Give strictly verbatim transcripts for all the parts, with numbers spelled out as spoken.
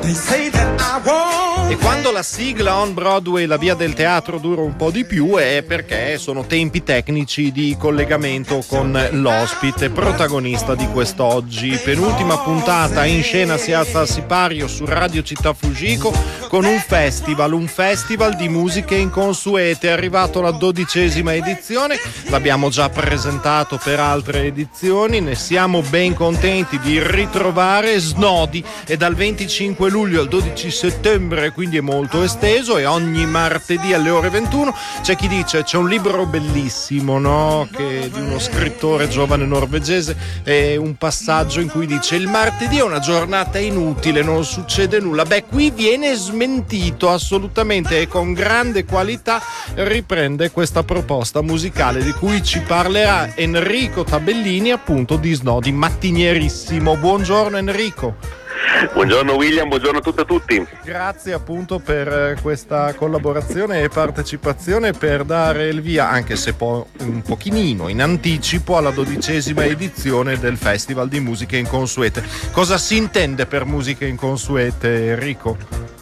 E quando la sigla on Broadway, la via del teatro, dura un po' di più è perché sono tempi tecnici di collegamento con l'ospite protagonista di quest'oggi. Penultima puntata, in scena si alza al sipario su Radio Città Fujiko con un festival, un festival di musiche inconsuete. È arrivato la dodicesima edizione, l'abbiamo già presentato per altre edizioni, ne siamo ben contenti di ritrovare Snodi. È dal venticinque luglio al dodici settembre, quindi è molto esteso, e ogni martedì alle ore ventuno. C'è chi dice, c'è un libro bellissimo, no? Che di uno scrittore giovane norvegese, è un passaggio in cui dice: il martedì è una giornata inutile, non succede nulla. Beh, qui viene smentito assolutamente, e con grande qualità riprende questa proposta musicale di cui ci parlerà Enrico Tabellini, appunto, di Snodi, mattinierissimo. Buongiorno Enrico. Buongiorno William, buongiorno a tutte e a tutti. Grazie appunto per questa collaborazione e partecipazione, per dare il via, anche se poi un pochino in anticipo, alla dodicesima edizione del Festival di Musiche Inconsuete. Cosa si intende per musiche inconsuete, Enrico?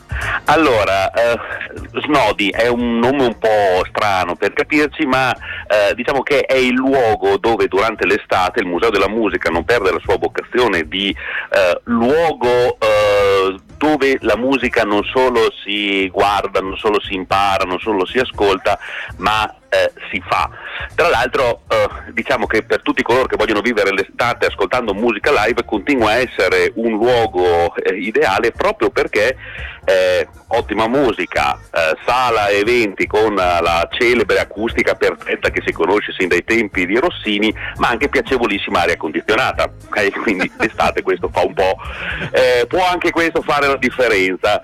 Allora, eh, Snodi è un nome un po' strano per capirci, ma eh, diciamo che è il luogo dove durante l'estate il Museo della Musica non perde la sua vocazione di eh, luogo eh, dove la musica non solo si guarda, non solo si impara, non solo si ascolta, ma eh, si fa. Tra l'altro eh, diciamo che per tutti coloro che vogliono vivere l'estate ascoltando musica live continua a essere un luogo eh, ideale, proprio perché eh, ottima musica, eh, sala eventi con uh, la celebre acustica perfetta che si conosce sin dai tempi di Rossini, ma anche piacevolissima aria condizionata, okay? Quindi d'estate questo fa un po', eh, può anche questo fare la differenza.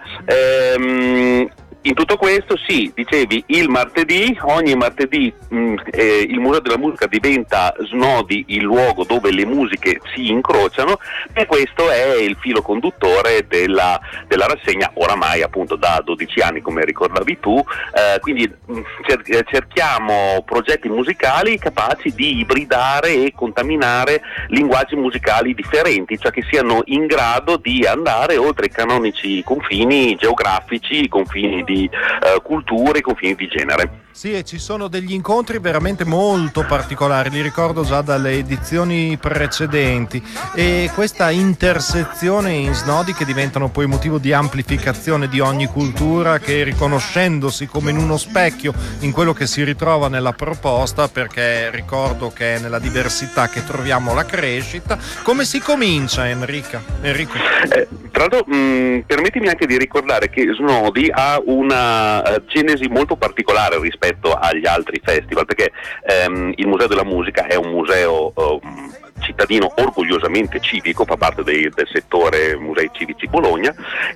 Ehm, In tutto questo, sì, dicevi, il martedì, ogni martedì mh, eh, il Museo della Musica diventa Snodi, il luogo dove le musiche si incrociano, e questo è il filo conduttore della, della rassegna, oramai appunto da dodici anni, come ricordavi tu. Eh, quindi mh, cer- cerchiamo progetti musicali capaci di ibridare e contaminare linguaggi musicali differenti, cioè che siano in grado di andare oltre i canonici confini geografici, i confini di di uh, culture, i confini di genere. Sì, e ci sono degli incontri veramente molto particolari, li ricordo già dalle edizioni precedenti, e questa intersezione in Snodi che diventano poi motivo di amplificazione di ogni cultura, che, riconoscendosi come in uno specchio in quello che si ritrova nella proposta, perché ricordo che è nella diversità che troviamo la crescita. Come si comincia, Enrica? Enrico? Eh, tra l'altro mh, permettimi anche di ricordare che Snodi ha una uh, genesi molto particolare rispetto agli altri festival, perché ehm, il Museo della Musica è un museo um, cittadino orgogliosamente civico, fa parte dei, del settore Musei Civici Bologna,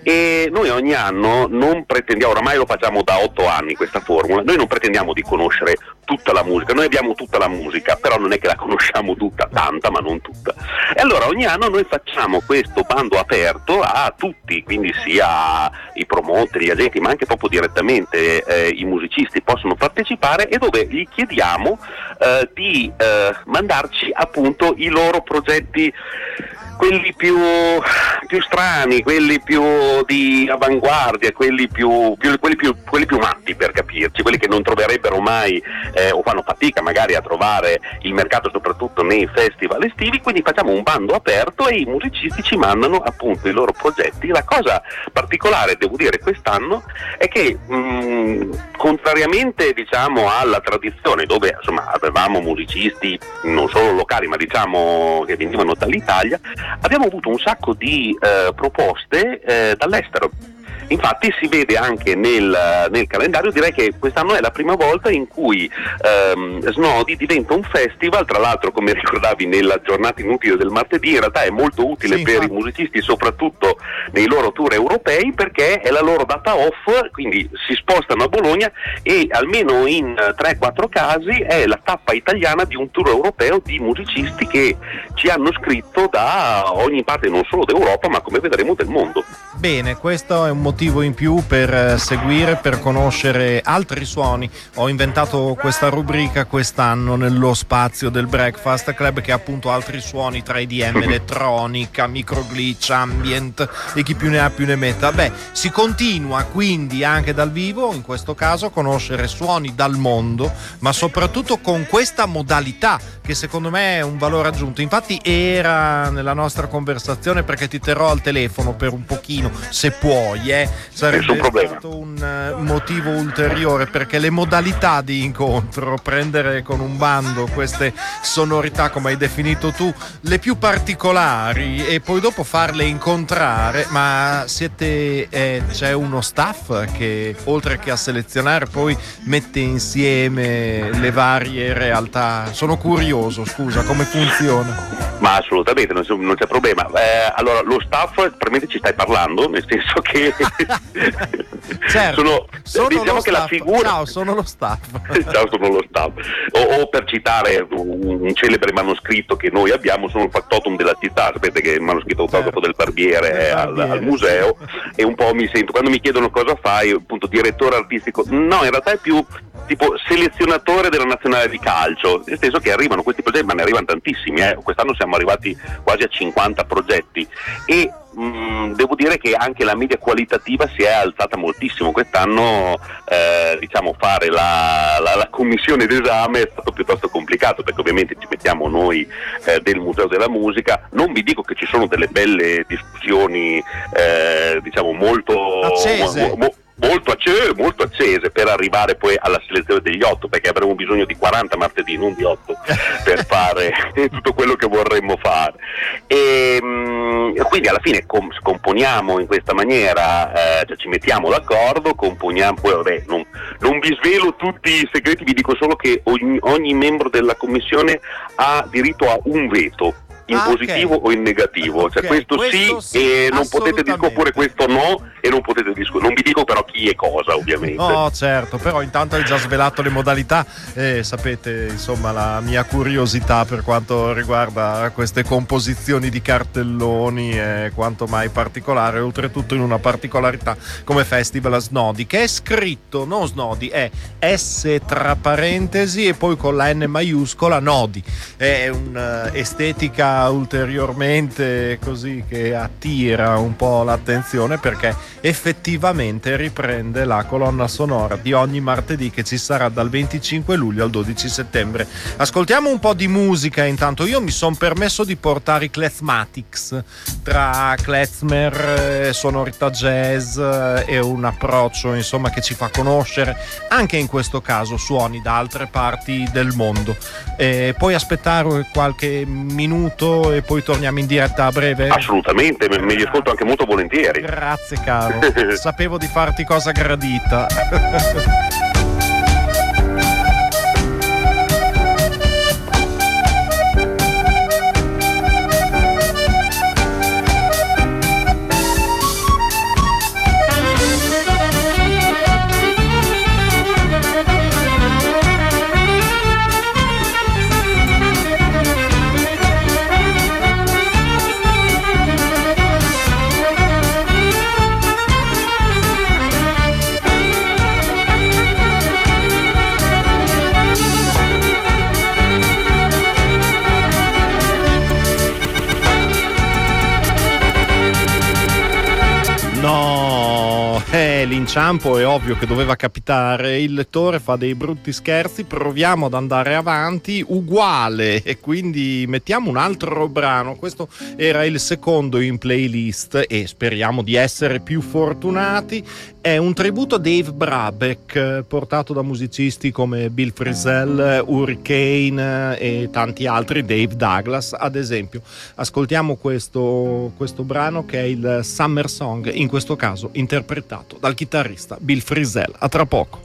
e noi ogni anno non pretendiamo, oramai lo facciamo da otto anni questa formula, noi non pretendiamo di conoscere tutta la musica, noi abbiamo tutta la musica, però non è che la conosciamo tutta, tanta ma non tutta, e allora ogni anno noi facciamo questo bando aperto a tutti, quindi sia i promotori, gli agenti, ma anche proprio direttamente eh, i musicisti possono partecipare, e dove gli chiediamo eh, di eh, mandarci appunto i loro progetti, quelli più, più strani, quelli più di avanguardia, quelli più, più, quelli, più, quelli più matti, per capirci, quelli che non troverebbero mai eh, o fanno fatica magari a trovare il mercato, soprattutto nei festival estivi. Quindi facciamo un bando aperto e i musicisti ci mandano appunto i loro progetti. La cosa particolare, devo dire, quest'anno è che mh, contrariamente diciamo alla tradizione, dove insomma avevamo musicisti non solo locali ma diciamo che venivano dall'Italia, abbiamo avuto un sacco di eh, proposte eh, dall'estero. Infatti si vede anche nel, nel calendario, direi che quest'anno è la prima volta in cui ehm, Snodi diventa un festival, tra l'altro come ricordavi nella giornata inutile del martedì, in realtà è molto utile sì, per infatti. i musicisti, soprattutto nei loro tour europei, perché è la loro data off, quindi si spostano a Bologna e almeno in tre quattro casi è la tappa italiana di un tour europeo di musicisti che ci hanno scritto da ogni parte, non solo d'Europa ma come vedremo del mondo. bene, questo è un motivo in più per seguire, per conoscere altri suoni. Ho inventato questa rubrica quest'anno nello spazio del Breakfast Club, che ha appunto altri suoni tra I D M, elettronica, microglitch, ambient e chi più ne ha più ne metta. Beh, si continua quindi anche dal vivo, in questo caso, a conoscere suoni dal mondo, ma soprattutto con questa modalità che secondo me è un valore aggiunto. Infatti era nella nostra conversazione, perché ti terrò al telefono per un pochino, se puoi, eh. Sarebbe stato un uh, motivo ulteriore, perché le modalità di incontro, prendere con un bando queste sonorità, come hai definito tu, le più particolari, e poi dopo farle incontrare. Ma siete eh, c'è uno staff che, oltre che a selezionare, poi mette insieme le varie realtà? Sono curioso, scusa, come funziona? Ma assolutamente, non c'è, non c'è problema. Eh, allora, lo staff, probabilmente ci stai parlando, nel senso che certo, sono, sono diciamo che staff. La figura. Ciao, sono lo staff. Ciao, sono lo staff. O, o per citare un, un celebre manoscritto che noi abbiamo, sono il factotum della città. Sapete che il manoscritto autografo del barbiere è al, al museo, e un po' mi sento, quando mi chiedono cosa fai, appunto direttore artistico, no, in realtà è più tipo selezionatore della nazionale di calcio, nel senso che arrivano questi progetti, ma ne arrivano tantissimi, eh. Quest'anno siamo arrivati quasi a cinquanta progetti, e mh, devo dire che anche la media qualitativa si è alzata moltissimo. Quest'anno eh, diciamo fare la, la, la commissione d'esame è stato piuttosto complicato, perché ovviamente ci mettiamo noi eh, del Museo della Musica. Non vi dico che ci sono delle belle discussioni eh, diciamo molto accese. Mo, mo, Molto accese, molto accese per arrivare poi alla selezione degli otto, perché avremo bisogno di quaranta martedì, non di otto, per fare tutto quello che vorremmo fare. E quindi alla fine com- componiamo in questa maniera, eh, cioè ci mettiamo d'accordo, componiamo, poi vabbè, non, non vi svelo tutti i segreti, vi dico solo che ogni, ogni membro della commissione ha diritto a un veto, in ah, positivo okay. o in negativo, okay. Cioè questo, questo sì, sì e non potete discutere, oppure questo no, e non potete discutere. Non vi dico però chi e cosa, ovviamente. No, certo, però intanto hai già svelato le modalità, e sapete insomma la mia curiosità per quanto riguarda queste composizioni di cartelloni è quanto mai particolare, oltretutto in una particolarità come Festival Snodi, che è scritto, non Snodi, è S tra parentesi e poi con la N maiuscola Nodi. È un'estetica ulteriormente così che attira un po' l'attenzione, perché effettivamente riprende la colonna sonora di ogni martedì che ci sarà dal venticinque luglio al dodici settembre. Ascoltiamo un po' di musica intanto. Io mi sono permesso di portare i Klezmatics, tra klezmer, sonorità jazz e un approccio insomma che ci fa conoscere anche in questo caso suoni da altre parti del mondo. E poi aspettare qualche minuto e poi torniamo in diretta a breve? Assolutamente, me, me li ascolto anche molto volentieri. Grazie caro, sapevo di farti cosa gradita. No, eh, l'inciampo è ovvio che doveva capitare, il lettore fa dei brutti scherzi, proviamo ad andare avanti uguale e quindi mettiamo un altro brano. Questo era il secondo in playlist e speriamo di essere più fortunati. È un tributo a Dave Brubeck portato da musicisti come Bill Frisell, Hurricane e tanti altri, Dave Douglas ad esempio. Ascoltiamo questo, questo brano che è il Summer Song, in questo caso interpretato dal chitarrista Bill Frisell. A tra poco.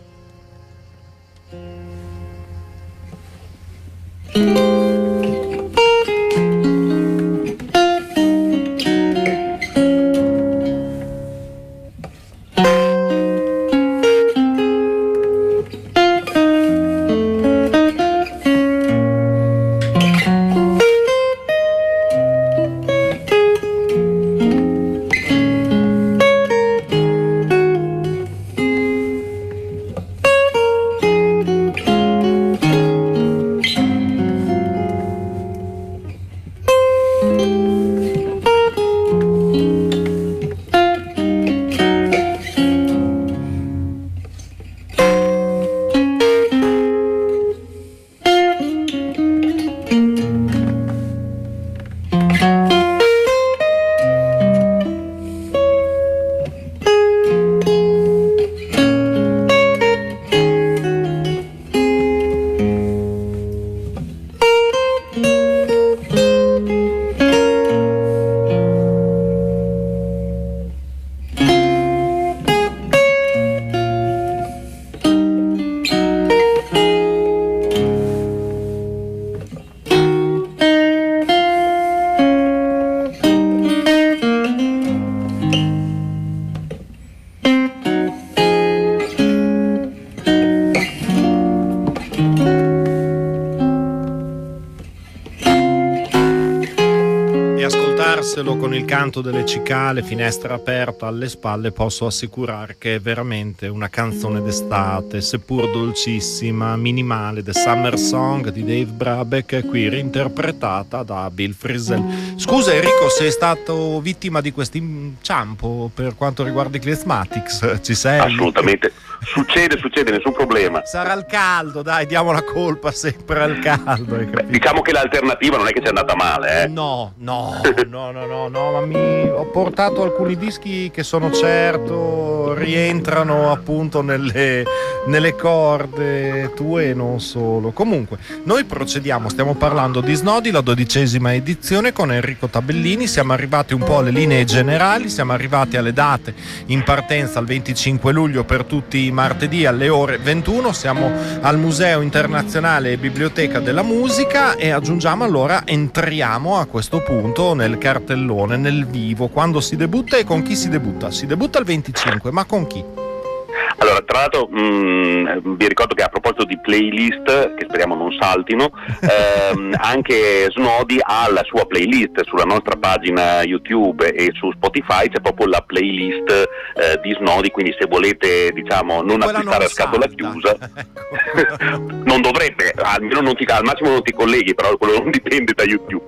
ascoltartelo con il canto delle cicale, finestra aperta alle spalle, posso assicurare che è veramente una canzone d'estate, seppur dolcissima, minimale, The Summer Song di Dave Brubeck, qui reinterpretata da Bill Frisell. Scusa Enrico, sei stato vittima di questo inciampo per quanto riguarda i Klezmatics? Ci sei? Assolutamente. Succede, succede, nessun problema. Sarà il caldo, dai, diamo la colpa sempre al caldo. Beh, diciamo che l'alternativa non è che sia andata male, eh? No, no, no, no, no, no, ma mi ho portato alcuni dischi che sono certo rientrano appunto nelle, nelle corde tue e non solo. Comunque, noi procediamo, stiamo parlando di Snodi, la dodicesima edizione con Enrico Tabellini, siamo arrivati un po' alle linee generali, siamo arrivati alle date in partenza il venticinque luglio per tutti i martedì alle ore ventuno, siamo al Museo Internazionale e Biblioteca della Musica e aggiungiamo allora, entriamo a questo punto nel cartellone, nel vivo, quando si debutta e con chi si debutta. Si debutta il venticinque, ma con chi? Allora, tra l'altro mh, vi ricordo che a proposito di playlist, che speriamo non saltino, ehm, anche Snodi ha la sua playlist sulla nostra pagina YouTube e su Spotify, c'è proprio la playlist eh, di Snodi, quindi se volete, diciamo, non Quella acquistare non a scatola salta. chiusa, Ecco. non dovrebbe, almeno non ti, al massimo non ti colleghi, però quello non dipende da YouTube.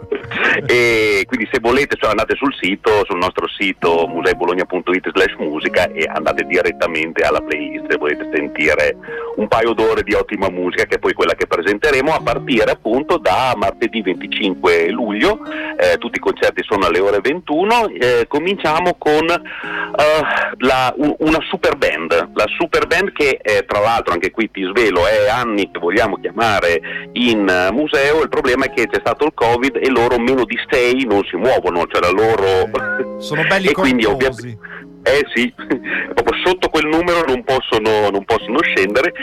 E quindi se volete, cioè, andate sul sito, sul nostro sito museibologna punto it slash musica e andate direttamente alla playlist se volete sentire un paio d'ore di ottima musica, che è poi quella che presenteremo a partire appunto da martedì venticinque luglio. Eh, tutti i concerti sono alle ore ventuno. Eh, cominciamo con uh, la, un, una super band, la super band che eh, tra l'altro, anche qui ti svelo, è anni che vogliamo chiamare in uh, museo. Il problema è che c'è stato il Covid e loro meno di sei non si muovono, cioè la loro Eh, sono belli e quindi corposi. ovviamente Eh sì, proprio sotto quel numero non possono, non possono scendere.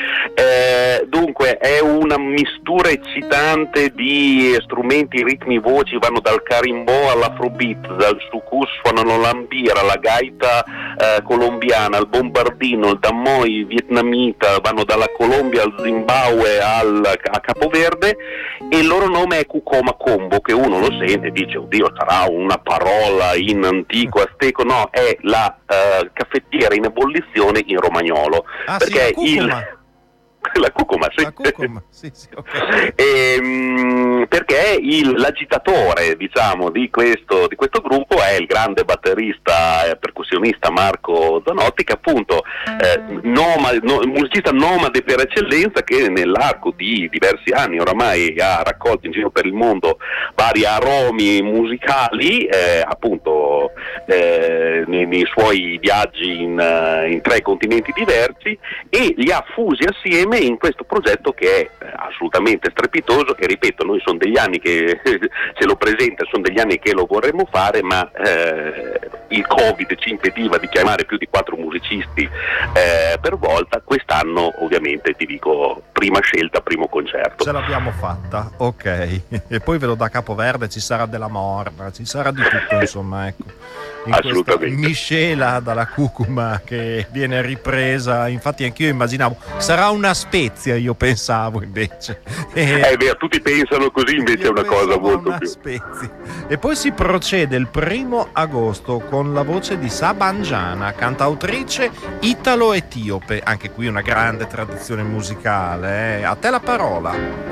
Eh, dunque è una mistura eccitante di strumenti, ritmi, voci, vanno dal carimbò all'afrobeat, dal sucus suonano l'ambira, la gaita eh, colombiana, il bombardino, il damoy vietnamita, vanno dalla Colombia al Zimbabwe al, a Capoverde, e il loro nome è Kukoma Combo, che uno lo sente e dice oddio, sarà una parola in antico azteco. No, è la Uh, caffettiera in ebollizione in romagnolo. Ah, perché sì, la il la cucuma, sì. La cucuma, sì, sì, okay. E, mh, perché il, l'agitatore, diciamo, di questo, di questo gruppo è il grande batterista e percussionista Marco Zanotti, che appunto eh, nomade, no, musicista nomade per eccellenza, che nell'arco di diversi anni oramai ha raccolto in giro per il mondo vari aromi musicali, eh, appunto eh, nei, nei suoi viaggi in, uh, in tre continenti diversi, e li ha fusi assieme in questo progetto che è assolutamente strepitoso. E ripeto, noi sono degli anni che ce lo presenta, sono degli anni che lo vorremmo fare, ma eh, il Covid ci impediva di chiamare più di quattro musicisti eh, per volta. Quest'anno ovviamente ti dico prima scelta, primo concerto. Ce l'abbiamo fatta, ok. E poi ve lo da Capoverde, ci sarà della morna, ci sarà di tutto, insomma, ecco. In assolutamente. questa miscela dalla cucuma che viene ripresa, infatti anch'io immaginavo sarà una spezia, io pensavo invece. E... Eh beh, tutti pensano così, invece è una cosa molto una più. Spezia. E poi si procede il primo agosto con la voce di Sabanjana, cantautrice italo-etiope, anche qui una grande tradizione musicale. Eh. A te la parola.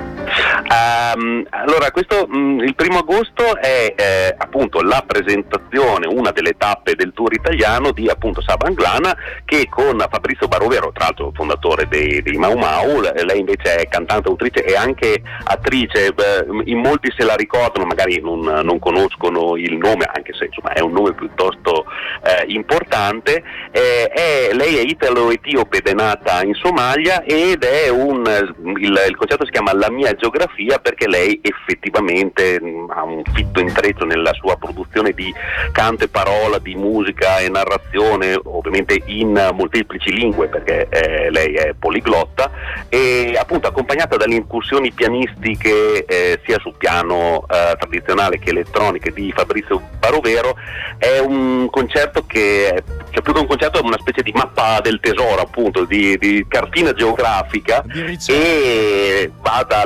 Um, allora, questo mh, il primo agosto è eh, appunto la presentazione, una delle tappe del tour italiano di appunto Sabanjana, che con Fabrizio Barovero, tra l'altro fondatore dei, dei Mau Mau, lei invece è cantante, autrice e anche attrice. Beh, in molti se la ricordano, magari non, non conoscono il nome, anche se insomma è un nome piuttosto eh, importante. Eh, è, lei è italo-etiope ed è nata in Somalia, ed è un il, il concerto si chiama La mia geografia, perché lei effettivamente mh, ha un fitto intreccio nella sua produzione di canto e parola, di musica e narrazione, ovviamente in molteplici lingue, perché eh, lei è poliglotta, e appunto accompagnata dalle incursioni pianistiche eh, sia sul piano eh, tradizionale che elettroniche di Fabrizio Barovero. È un concerto che, cioè più che un concerto, è una specie di mappa del tesoro, appunto, di, di cartina geografica, e va dal blues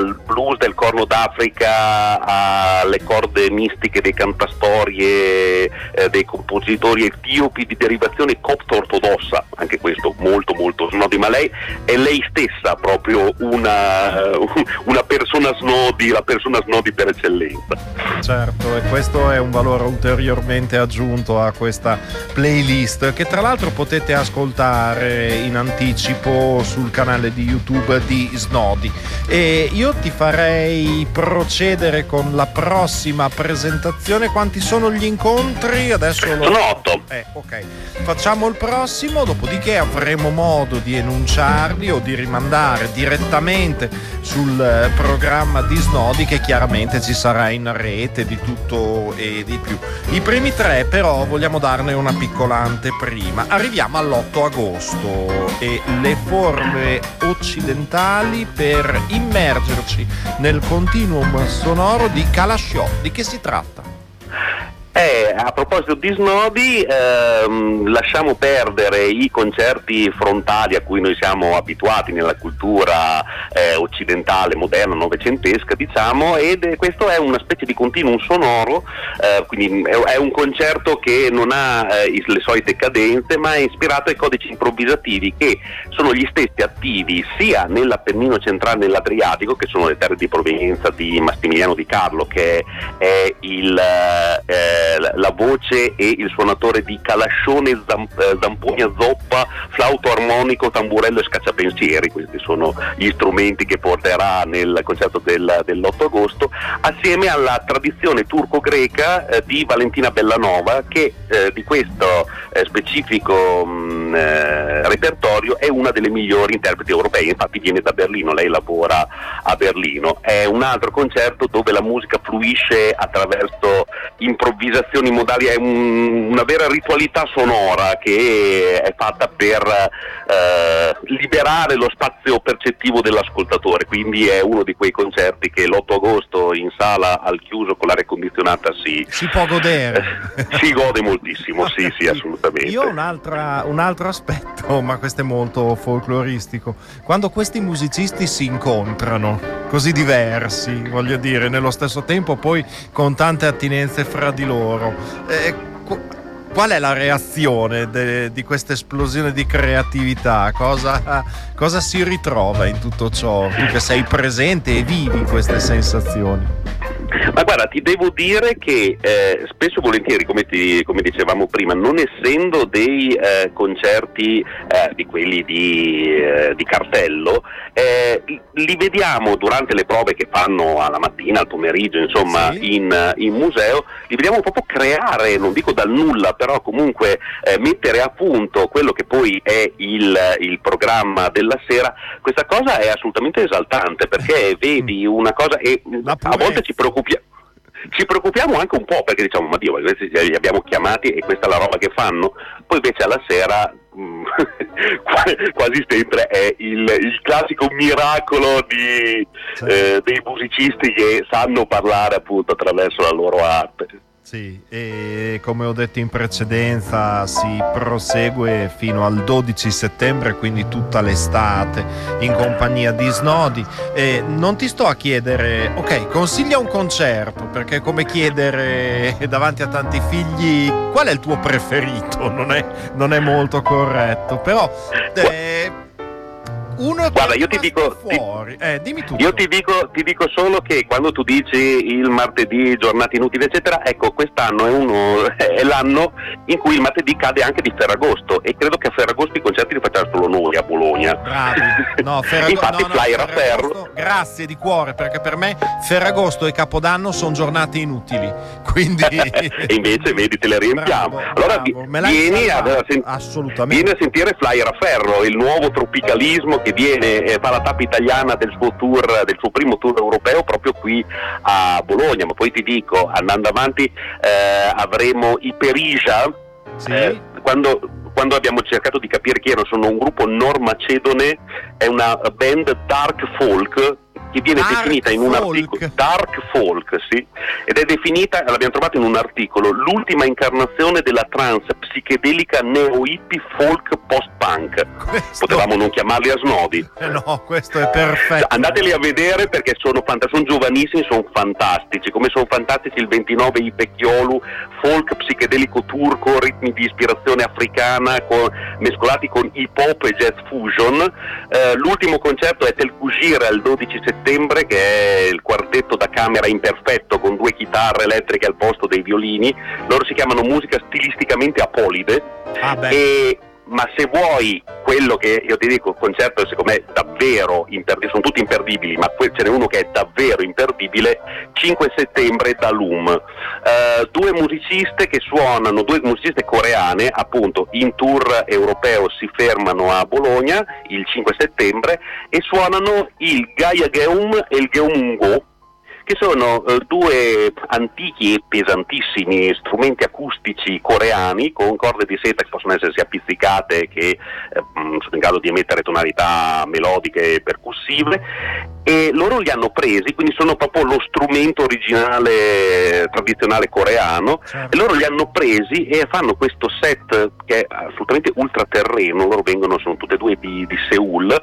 blues del Corno d'Africa alle corde mistiche dei cantastorie eh, dei compositori etiopi di derivazione copto-ortodossa, anche questo molto molto snodi, ma lei è lei stessa proprio una, una persona snodi, la persona snodi per eccellenza. Certo, e questo è un valore ulteriormente aggiunto a questa playlist, che tra l'altro potete ascoltare in anticipo sul canale di YouTube di Snodi. E io ti farei procedere con la prossima presentazione. Quanti sono gli incontri? Adesso lo... Sono otto. Eh, ok. Facciamo il prossimo, dopodiché avremo modo di enunciarli o di rimandare direttamente sul programma di Snodi, che chiaramente ci sarà in rete di tutto e di più. I primi tre però vogliamo darne una piccola anteprima. Arriviamo all'otto agosto e le forme occidentali per immergerci nel continuum sonoro di Kalashiò. Di che si tratta? Eh, a proposito di Snodi, ehm, lasciamo perdere i concerti frontali a cui noi siamo abituati nella cultura eh, occidentale, moderna, novecentesca, diciamo, ed è, questo è una specie di continuum sonoro, eh, quindi è, è un concerto che non ha eh, le solite cadenze, ma è ispirato ai codici improvvisativi che sono gli stessi attivi sia nell'Appennino centrale nell'Adriatico, che sono le terre di provenienza di Massimiliano Di Carlo, che è il eh, la voce e il suonatore di calascione, zamp- zampogna, zoppa, flauto armonico, tamburello e scacciapensieri. Questi sono gli strumenti che porterà nel concerto del, dell'otto agosto, assieme alla tradizione turco-greca eh, di Valentina Bellanova, che eh, di questo eh, specifico mh, eh, repertorio è una delle migliori interpreti europee. Infatti viene da Berlino, lei lavora a Berlino. È un altro concerto dove la musica fluisce attraverso improvvisazioni modali, è un, una vera ritualità sonora che è fatta per eh, liberare lo spazio percettivo dell'ascoltatore, quindi è uno di quei concerti che l'otto agosto in sala al chiuso con l'aria condizionata si, si può godere, eh, si gode moltissimo. Sì, sì, assolutamente. Io ho un'altra, un altro aspetto, ma questo è molto folcloristico, quando questi musicisti si incontrano così diversi, voglio dire, nello stesso tempo poi con tante attinenze fra di loro, eh, qual è la reazione de, di questa esplosione di creatività? Cosa, cosa si ritrova in tutto ciò? Tu che sei presente e vivi queste sensazioni. Ma guarda, ti devo dire che eh, spesso e volentieri, come, ti, come dicevamo prima, non essendo dei eh, concerti eh, di quelli di, eh, di cartello, eh, li vediamo durante le prove che fanno alla mattina, al pomeriggio, insomma, sì. in, in museo, li vediamo proprio creare, non dico dal nulla, però comunque eh, mettere a punto quello che poi è il, il programma della sera. Questa cosa è assolutamente esaltante, perché vedi una cosa e a volte ci preoccupiamo. Ci preoccupiamo anche un po', perché diciamo, ma Dio, questi li abbiamo chiamati e questa è la roba che fanno. Poi invece alla sera mh, quasi sempre è il, il classico miracolo di, sì. eh, dei musicisti che sanno parlare appunto attraverso la loro arte. Sì, e come ho detto in precedenza si prosegue fino al dodici settembre, quindi tutta l'estate in compagnia di Snodi. E non ti sto a chiedere, ok, consiglia un concerto, perché è come chiedere davanti a tanti figli qual è il tuo preferito, non è, non è molto corretto, però eh, uno guarda, io ti dico fuori. Ti, eh, dimmi tutto. Io ti dico, ti dico solo che quando tu dici il martedì, giornate inutili eccetera, ecco, quest'anno è, uno, è l'anno in cui il martedì cade anche di Ferragosto, e credo che a Ferragosto i concerti li facciamo solo noi a Bologna. Bravi. No, Ferrago- infatti no, no, flyer a ferro. Grazie di cuore, perché per me Ferragosto e Capodanno sono giornate inutili, quindi e invece vedi, te le riempiamo. Bravo, allora bravo. vieni a, a, sen- assolutamente. vieni a sentire Flyer a ferro, il nuovo tropicalismo che viene e fa la tappa italiana del suo tour, del suo primo tour europeo proprio qui a Bologna. Ma poi ti dico, andando avanti, eh, avremo i Perisia. Sì. Eh, quando quando abbiamo cercato di capire chi erano, sono un gruppo nord-macedone, è una band dark folk che viene dark definita in un articolo dark folk, sì, ed è definita, l'abbiamo trovato in un articolo, l'ultima incarnazione della trance psichedelica neo-hippie folk post punk. Questo... Potevamo non chiamarli Asnodi. Eh no, questo è perfetto. Andateli a vedere perché sono, fant- sono giovanissimi, sono fantastici, come sono fantastici il ventinove i Pecchiolu, folk psichedelico turco, ritmi di ispirazione africana con, mescolati con hip hop e jazz fusion. Eh, l'ultimo concerto è Tel Kujira il dodici settembre, che è il quartetto da camera imperfetto con due chitarre elettriche al posto dei violini. Loro si chiamano musica stilisticamente apolide. Ah beh. E ma se vuoi quello che io ti dico, il concerto secondo me davvero imperdibile, sono tutti imperdibili, ma ce n'è uno che è davvero imperdibile, cinque settembre da Loom. Uh, due musiciste che suonano, due musiciste coreane, appunto in tour europeo, si fermano a Bologna il cinque settembre e suonano il Gayageum e il Geumgo, che sono eh, due antichi e pesantissimi strumenti acustici coreani con corde di seta che possono essere sia pizzicate che eh, sono in grado di emettere tonalità melodiche e percussive, e loro li hanno presi, quindi sono proprio lo strumento originale tradizionale coreano. Certo. E loro li hanno presi e fanno questo set che è assolutamente ultraterreno. Loro vengono, sono tutte e due di, di Seul,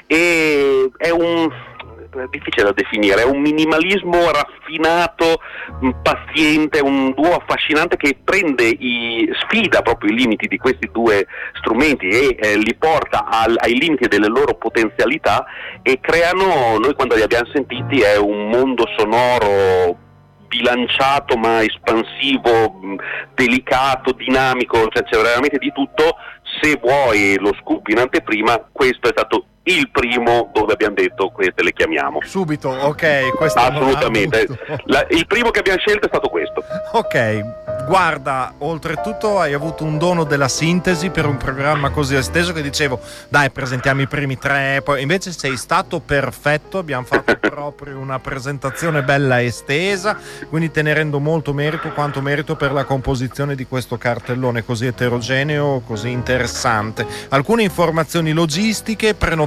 e è un è difficile da definire, è un minimalismo raffinato, paziente, un duo affascinante che prende i, sfida proprio i limiti di questi due strumenti e eh, li porta al, ai limiti delle loro potenzialità, e creano, noi quando li abbiamo sentiti, è un mondo sonoro bilanciato ma espansivo, delicato, dinamico, cioè c'è veramente di tutto. Se vuoi lo scoop in anteprima, questo è stato il primo dove abbiamo detto queste le chiamiamo. Subito, ok, questo assolutamente. La, il primo che abbiamo scelto è stato questo. Ok, guarda, oltretutto hai avuto un dono della sintesi per un programma così esteso, che dicevo, dai, presentiamo i primi tre, poi invece sei stato perfetto, abbiamo fatto proprio una presentazione bella estesa, quindi te ne rendo molto merito, quanto merito per la composizione di questo cartellone così eterogeneo, così interessante. Alcune informazioni logistiche, prenotazioni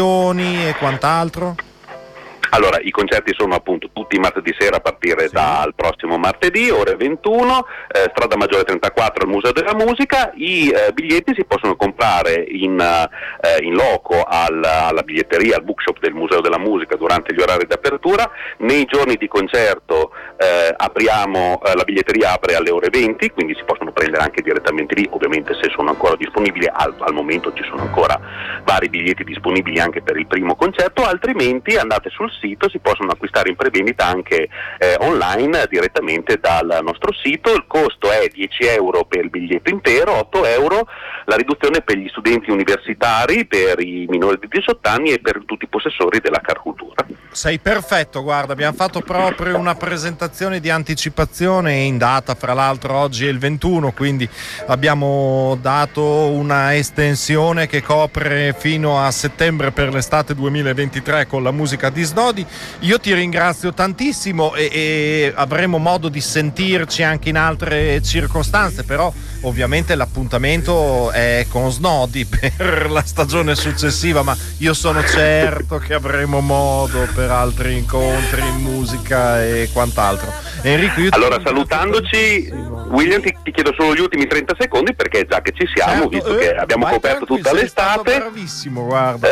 e quant'altro? Allora, i concerti sono appunto tutti martedì sera a partire sì. dal prossimo martedì, ore ventuno, eh, Strada Maggiore trentaquattro al Museo della Musica. I eh, biglietti si possono comprare in, eh, in loco al, alla biglietteria, al bookshop del Museo della Musica durante gli orari di apertura. Nei giorni di concerto eh, apriamo, eh, la biglietteria apre alle ore venti, quindi si possono prendere anche direttamente lì, ovviamente se sono ancora disponibili. Al, al momento ci sono ancora vari biglietti disponibili anche per il primo concerto, altrimenti andate sul sito, si possono acquistare in prevendita anche eh, online direttamente dal nostro sito. Il costo è dieci euro per il biglietto intero, otto euro la riduzione per gli studenti universitari, per i minori di diciotto anni e per tutti i possessori della Car Cultura. Sei perfetto, guarda, abbiamo fatto proprio una presentazione di anticipazione in data, fra l'altro oggi è il ventuno, quindi abbiamo dato una estensione che copre fino a settembre per l'estate duemilaventitré con la musica di Snodi. Io ti ringrazio tantissimo e, e avremo modo di sentirci anche in altre circostanze, però ovviamente l'appuntamento è con Snodi per la stagione successiva, ma io sono certo che avremo modo per altri incontri in musica e quant'altro. Enrico, io allora salutandoci, William, ti, ti chiedo solo gli ultimi trenta secondi, perché già che ci siamo, certo, visto eh, che abbiamo coperto tutta l'estate, bravissimo, guarda.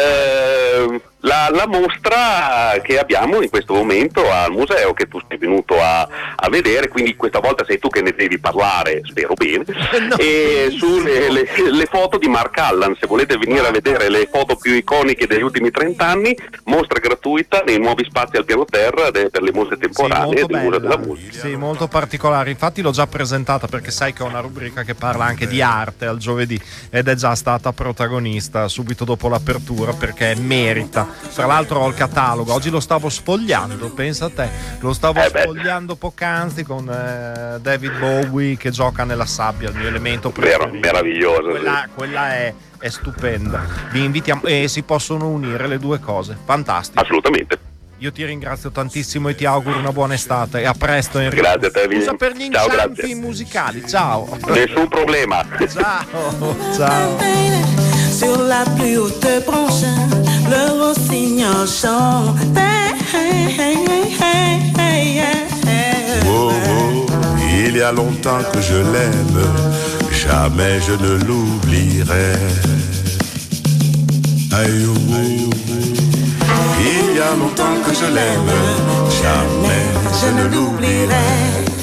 Eh, La, la mostra che abbiamo in questo momento al museo, che tu sei venuto a, a vedere, quindi questa volta sei tu che ne devi parlare, spero bene, no, e sulle le, le foto di Mark Allan. Se volete venire a vedere le foto più iconiche degli ultimi trent'anni, mostra gratuita nei nuovi spazi al piano terra de, per le mostre temporanee sì, del Museo della Musica. Sì, molto particolare, infatti l'ho già presentata, perché sai che ho una rubrica che parla anche di arte al giovedì, ed è già stata protagonista subito dopo l'apertura, perché merita. Tra l'altro ho il catalogo, oggi lo stavo sfogliando, pensa a te, lo stavo eh sfogliando poc'anzi con eh, David Bowie che gioca nella sabbia, il mio elemento preferito. Vero, meraviglioso. Quella, sì. quella è, è stupenda. Vi invitiamo e si possono unire le due cose, fantastico. Assolutamente. Io ti ringrazio tantissimo e ti auguro una buona estate, e a presto, Enrico. Grazie a te. Scusa per gli inciampi musicali, ciao. Nessun problema. Ciao, ciao. Sur la plus haute branche, le rossignol chante. Hey, hey, hey, hey, hey. Oh, oh, il y a longtemps que je l'aime, jamais je ne l'oublierai. Aïe, oh, oh. Il y a longtemps que je l'aime, jamais je ne l'oublierai.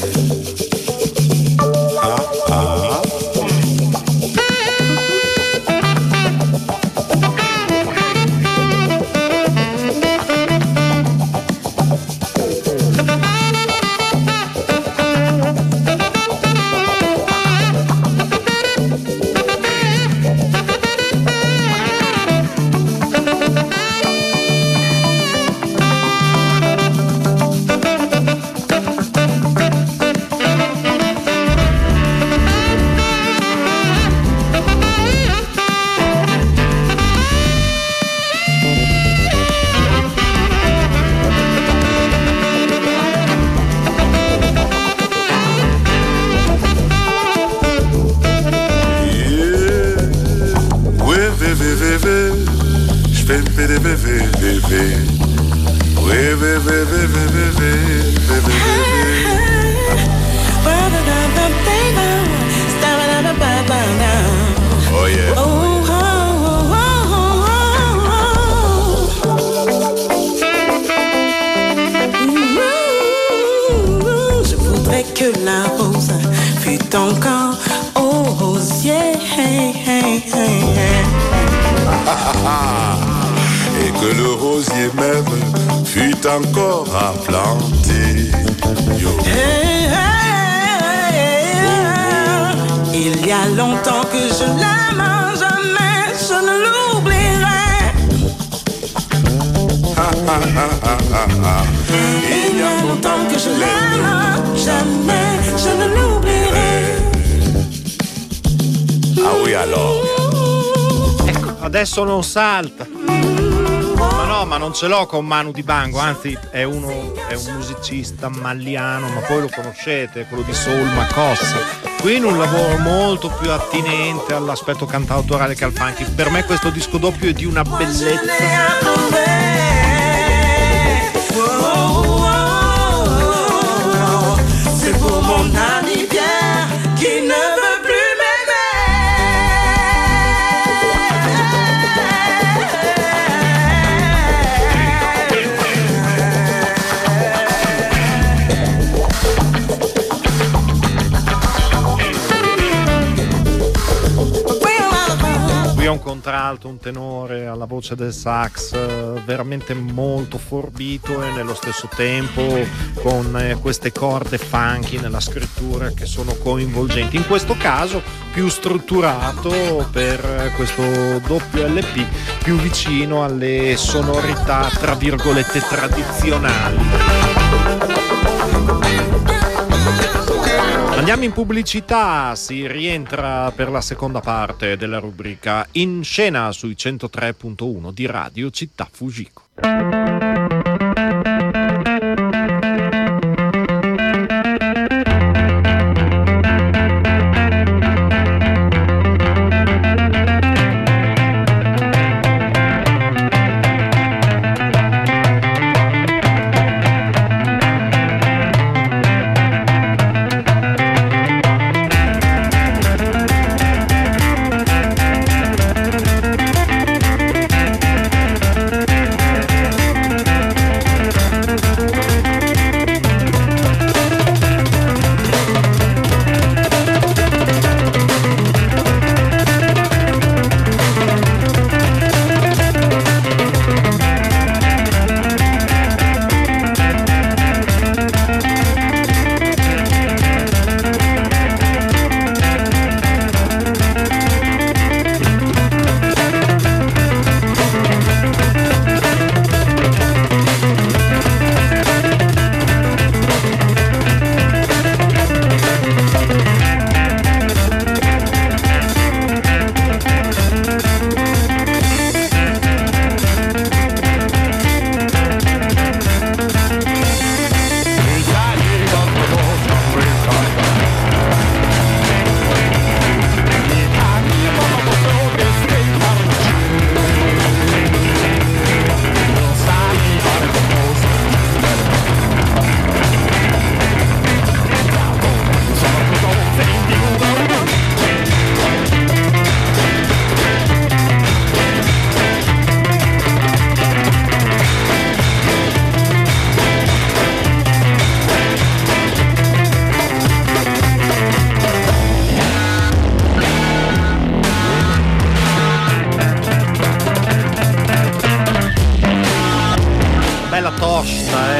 Ah, ah. Et que le rosier même fut encore à planter. Yo. Hey, hey, hey, oh, oh. Il y a longtemps que je l'aime, jamais je ne l'oublierai. Ah, ah, ah, ah, ah, ah. Il y a longtemps que je l'aime, jamais je ne l'oublierai. Ah oui, alors. Ecco, adesso non salta. Ma no, ma non ce l'ho con Manu Dibango, anzi è uno è un musicista malliano, ma poi lo conoscete, quello di Soul Macossa. Qui in un lavoro molto più attinente all'aspetto cantautorale che al funky. Per me questo disco doppio è di una bellezza. C'est pour mon ami Pierre qui ne veut plus un contralto, un tenore alla voce del sax veramente molto forbito e nello stesso tempo con queste corde funky nella scrittura che sono coinvolgenti. In questo caso più strutturato per questo doppio L P, più vicino alle sonorità tra virgolette tradizionali. Andiamo in pubblicità, si rientra per la seconda parte della rubrica In Scena sui centotré virgola uno di Radio Città Fujiko.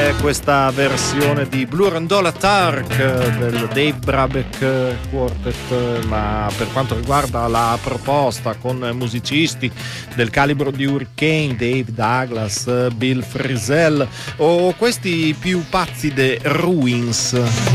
è questa versione di Blue Randola Turk del Dave Brubeck Quartet, ma per quanto riguarda la proposta con musicisti del calibro di Hurricane, Dave Douglas, Bill Frisell o questi più pazzi de Ruins.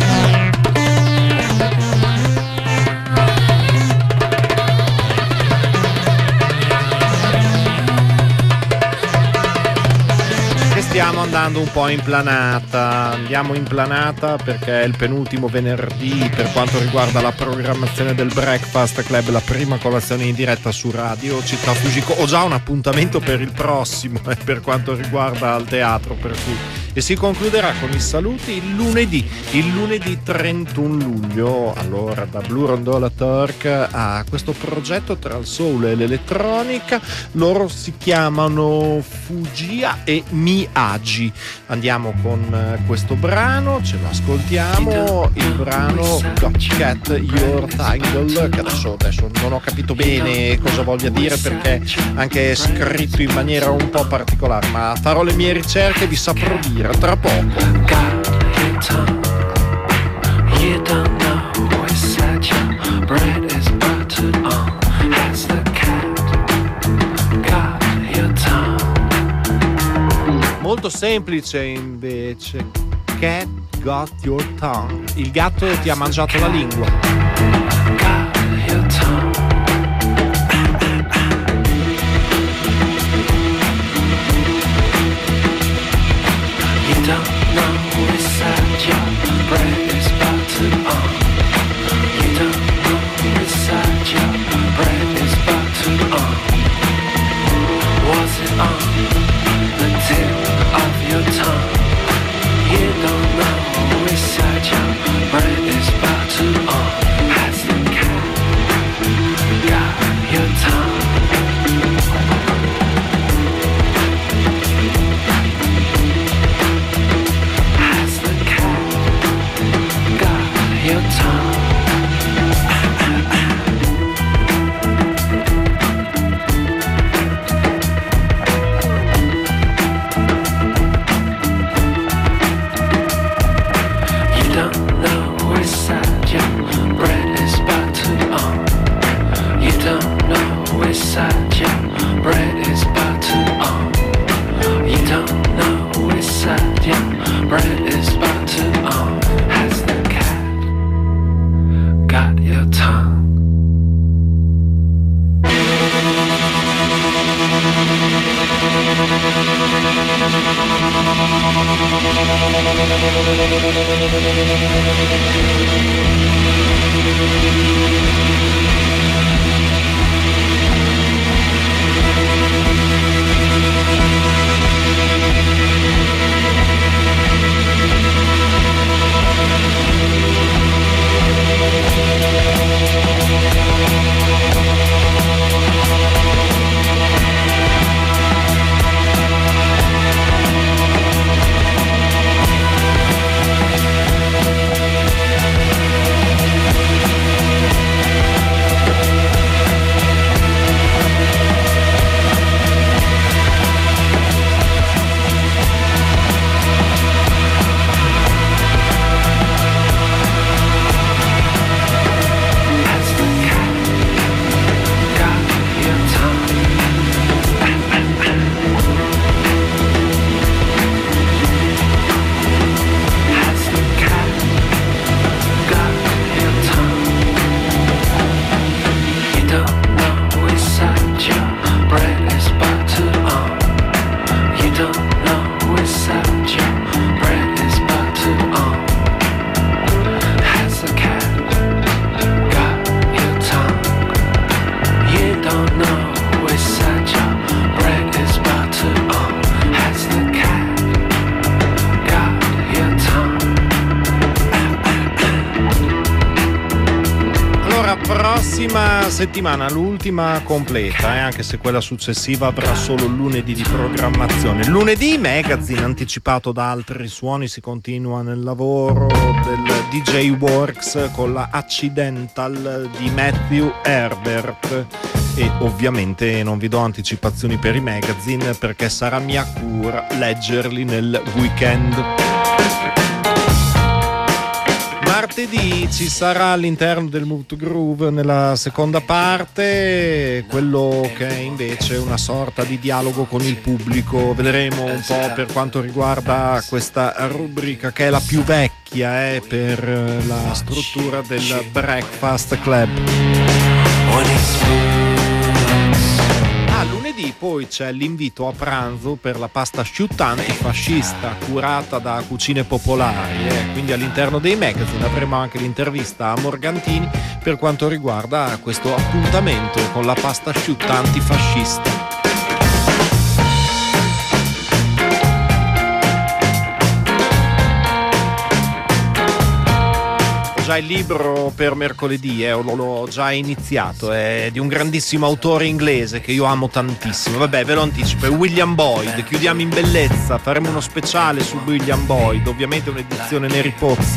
Stiamo andando un po' in planata, andiamo in planata perché è il penultimo venerdì per quanto riguarda la programmazione del Breakfast Club, la prima colazione in diretta su Radio Città Fujiko. Ho già un appuntamento per il prossimo eh, per quanto riguarda il teatro, per cui e si concluderà con i saluti il lunedì, il lunedì trentuno luglio. Allora, da Blue Randola Turk a questo progetto tra il soul e l'elettronica, loro si chiamano Fugia e Miyagi. Andiamo con questo brano, ce lo ascoltiamo, il brano Got Cat Your Tangle, che adesso, adesso non ho capito bene cosa voglia dire perché anche è scritto in maniera un po' particolare, ma farò le mie ricerche e vi saprò dire tra poco. Molto semplice invece. Cat got your tongue. Il gatto ti ha mangiato la lingua. Got your tongue. You don't know which side your bread is buttered on. You don't know which side your bread is buttered on. Was it on the tip of your tongue? You don't know which side your bread is buttered on. Has the cat got your tongue? Your tongue. You don't know which side your bread is buttered on. You don't know which side your bread is buttered on. You don't know which side your bread is buttered on. Has the got your tongue. Settimana, l'ultima completa, eh, anche se quella successiva avrà solo lunedì di programmazione. Lunedì magazine anticipato da Altri Suoni, si continua nel lavoro del D J Works con la Accidental di Matthew Herbert. e ovviamente non vi do anticipazioni per i magazine perché sarà mia cura leggerli nel weekend. Martedì ci sarà all'interno del Move to Groove nella seconda parte quello che è invece una sorta di dialogo con il pubblico. Vedremo un po' per quanto riguarda questa rubrica che è la più vecchia eh, per la struttura del Breakfast Club. Ah, lunedì poi c'è l'invito a pranzo per la pasta asciutta antifascista curata da Cucine Popolari, eh. Quindi all'interno dei magazine avremo anche l'intervista a Morgantini per quanto riguarda questo appuntamento con la pasta asciutta antifascista. Già il libro per mercoledì, eh, l'ho già iniziato, è di un grandissimo autore inglese che io amo tantissimo. Vabbè, ve lo anticipo, è William Boyd. Chiudiamo in bellezza, faremo uno speciale su William Boyd, ovviamente un'edizione neri pozza.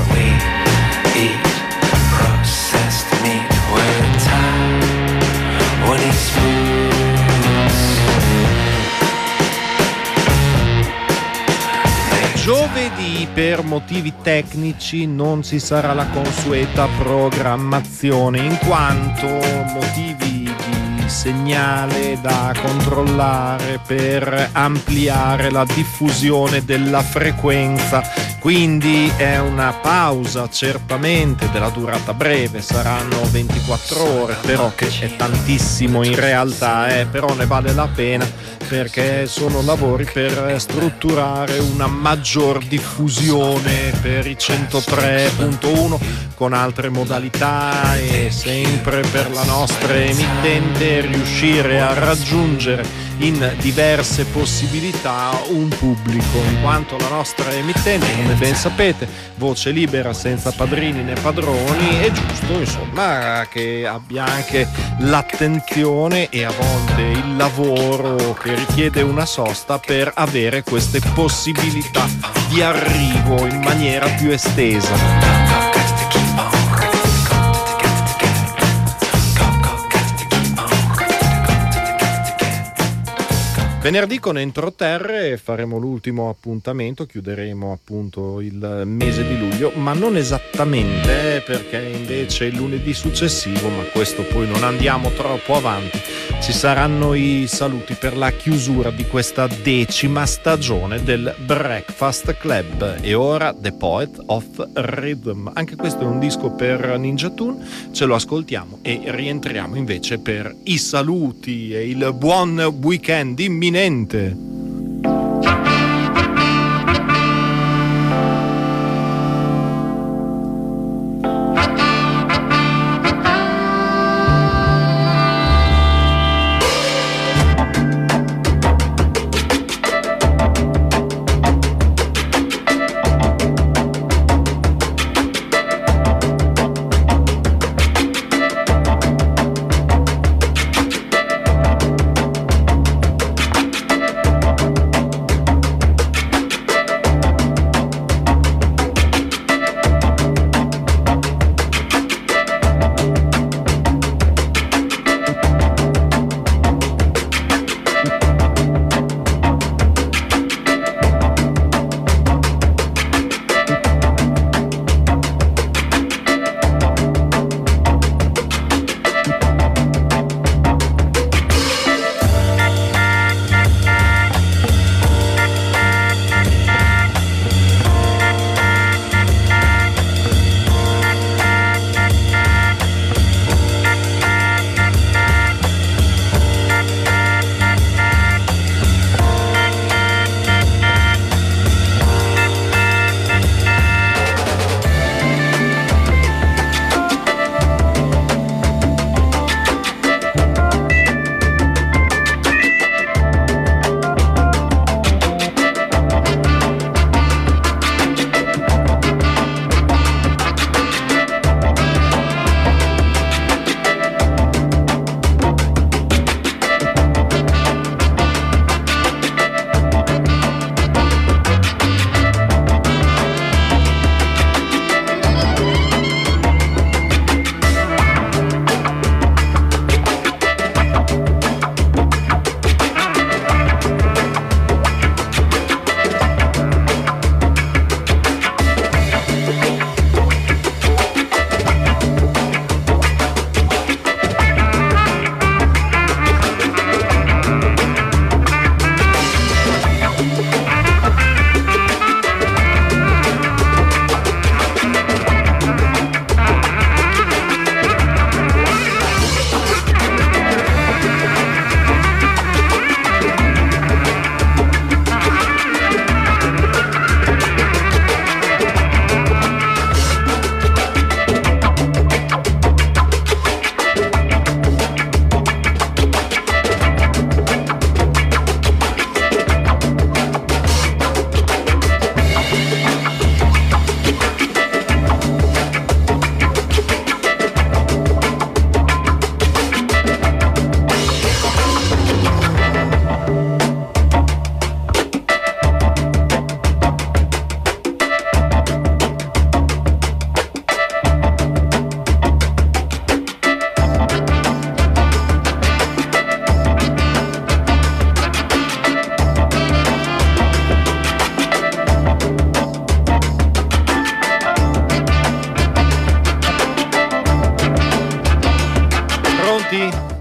Giovedì per motivi tecnici non ci sarà la consueta programmazione in quanto motivi di segnale da controllare per ampliare la diffusione della frequenza, quindi è una pausa certamente della durata breve, saranno ventiquattro ore, però che è tantissimo in realtà, eh, però ne vale la pena perché sono lavori per strutturare una maggior diffusione per i centotré punto uno con altre modalità e sempre per la nostra emittente riuscire a raggiungere in diverse possibilità un pubblico, in quanto la nostra emittente, come ben sapete, voce libera senza padrini né padroni, è giusto insomma che abbia anche l'attenzione e a volte il lavoro che richiede una sosta per avere queste possibilità di arrivo in maniera più estesa. Venerdì con Entroterre faremo l'ultimo appuntamento, chiuderemo appunto il mese di luglio, ma non esattamente perché invece il lunedì successivo, ma questo poi non andiamo troppo avanti, ci saranno i saluti per la chiusura di questa decima stagione del Breakfast Club. E ora The Poet of Rhythm, anche questo è un disco per Ninja Tune, ce lo ascoltiamo e rientriamo invece per i saluti e il buon weekend imminente.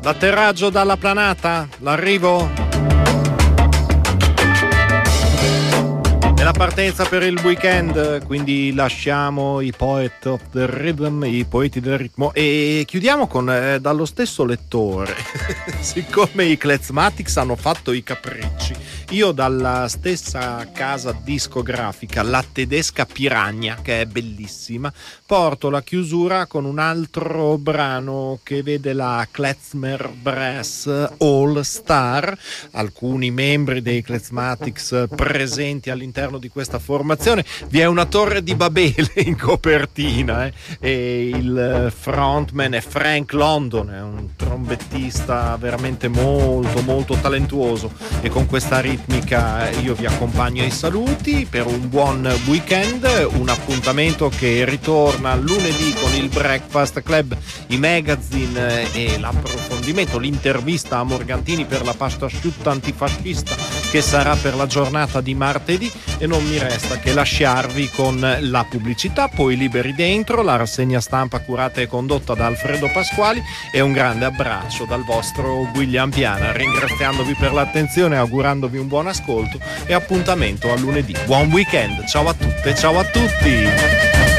L'atterraggio dalla planata, l'arrivo e la partenza per il weekend, quindi lasciamo i poet of the rhythm, i poeti del ritmo, e chiudiamo con eh, dallo stesso lettore. Siccome i Klezmatics hanno fatto i capricci, io dalla stessa casa discografica, la tedesca Piranha, che è bellissima, porto la chiusura con un altro brano che vede la Klezmer Brass All Star, alcuni membri dei Klezmatics presenti all'interno di questa formazione. Vi è una torre di Babele in copertina, eh? E il frontman è Frank London, è un trombettista veramente molto molto talentuoso, e con questa ritmica io vi accompagno ai saluti per un buon weekend, un appuntamento che ritorna lunedì con il Breakfast Club, i magazine e l'approfondimento, l'intervista a Morgantini per la pasta asciutta antifascista che sarà per la giornata di martedì, e non mi resta che lasciarvi con la pubblicità, poi Liberi Dentro, la rassegna stampa curata e condotta da Alfredo Pasquali, e un grande abbraccio dal vostro William Piana, ringraziandovi per l'attenzione, augurandovi un buon ascolto e appuntamento a lunedì. Buon weekend, ciao a tutte, ciao a tutti.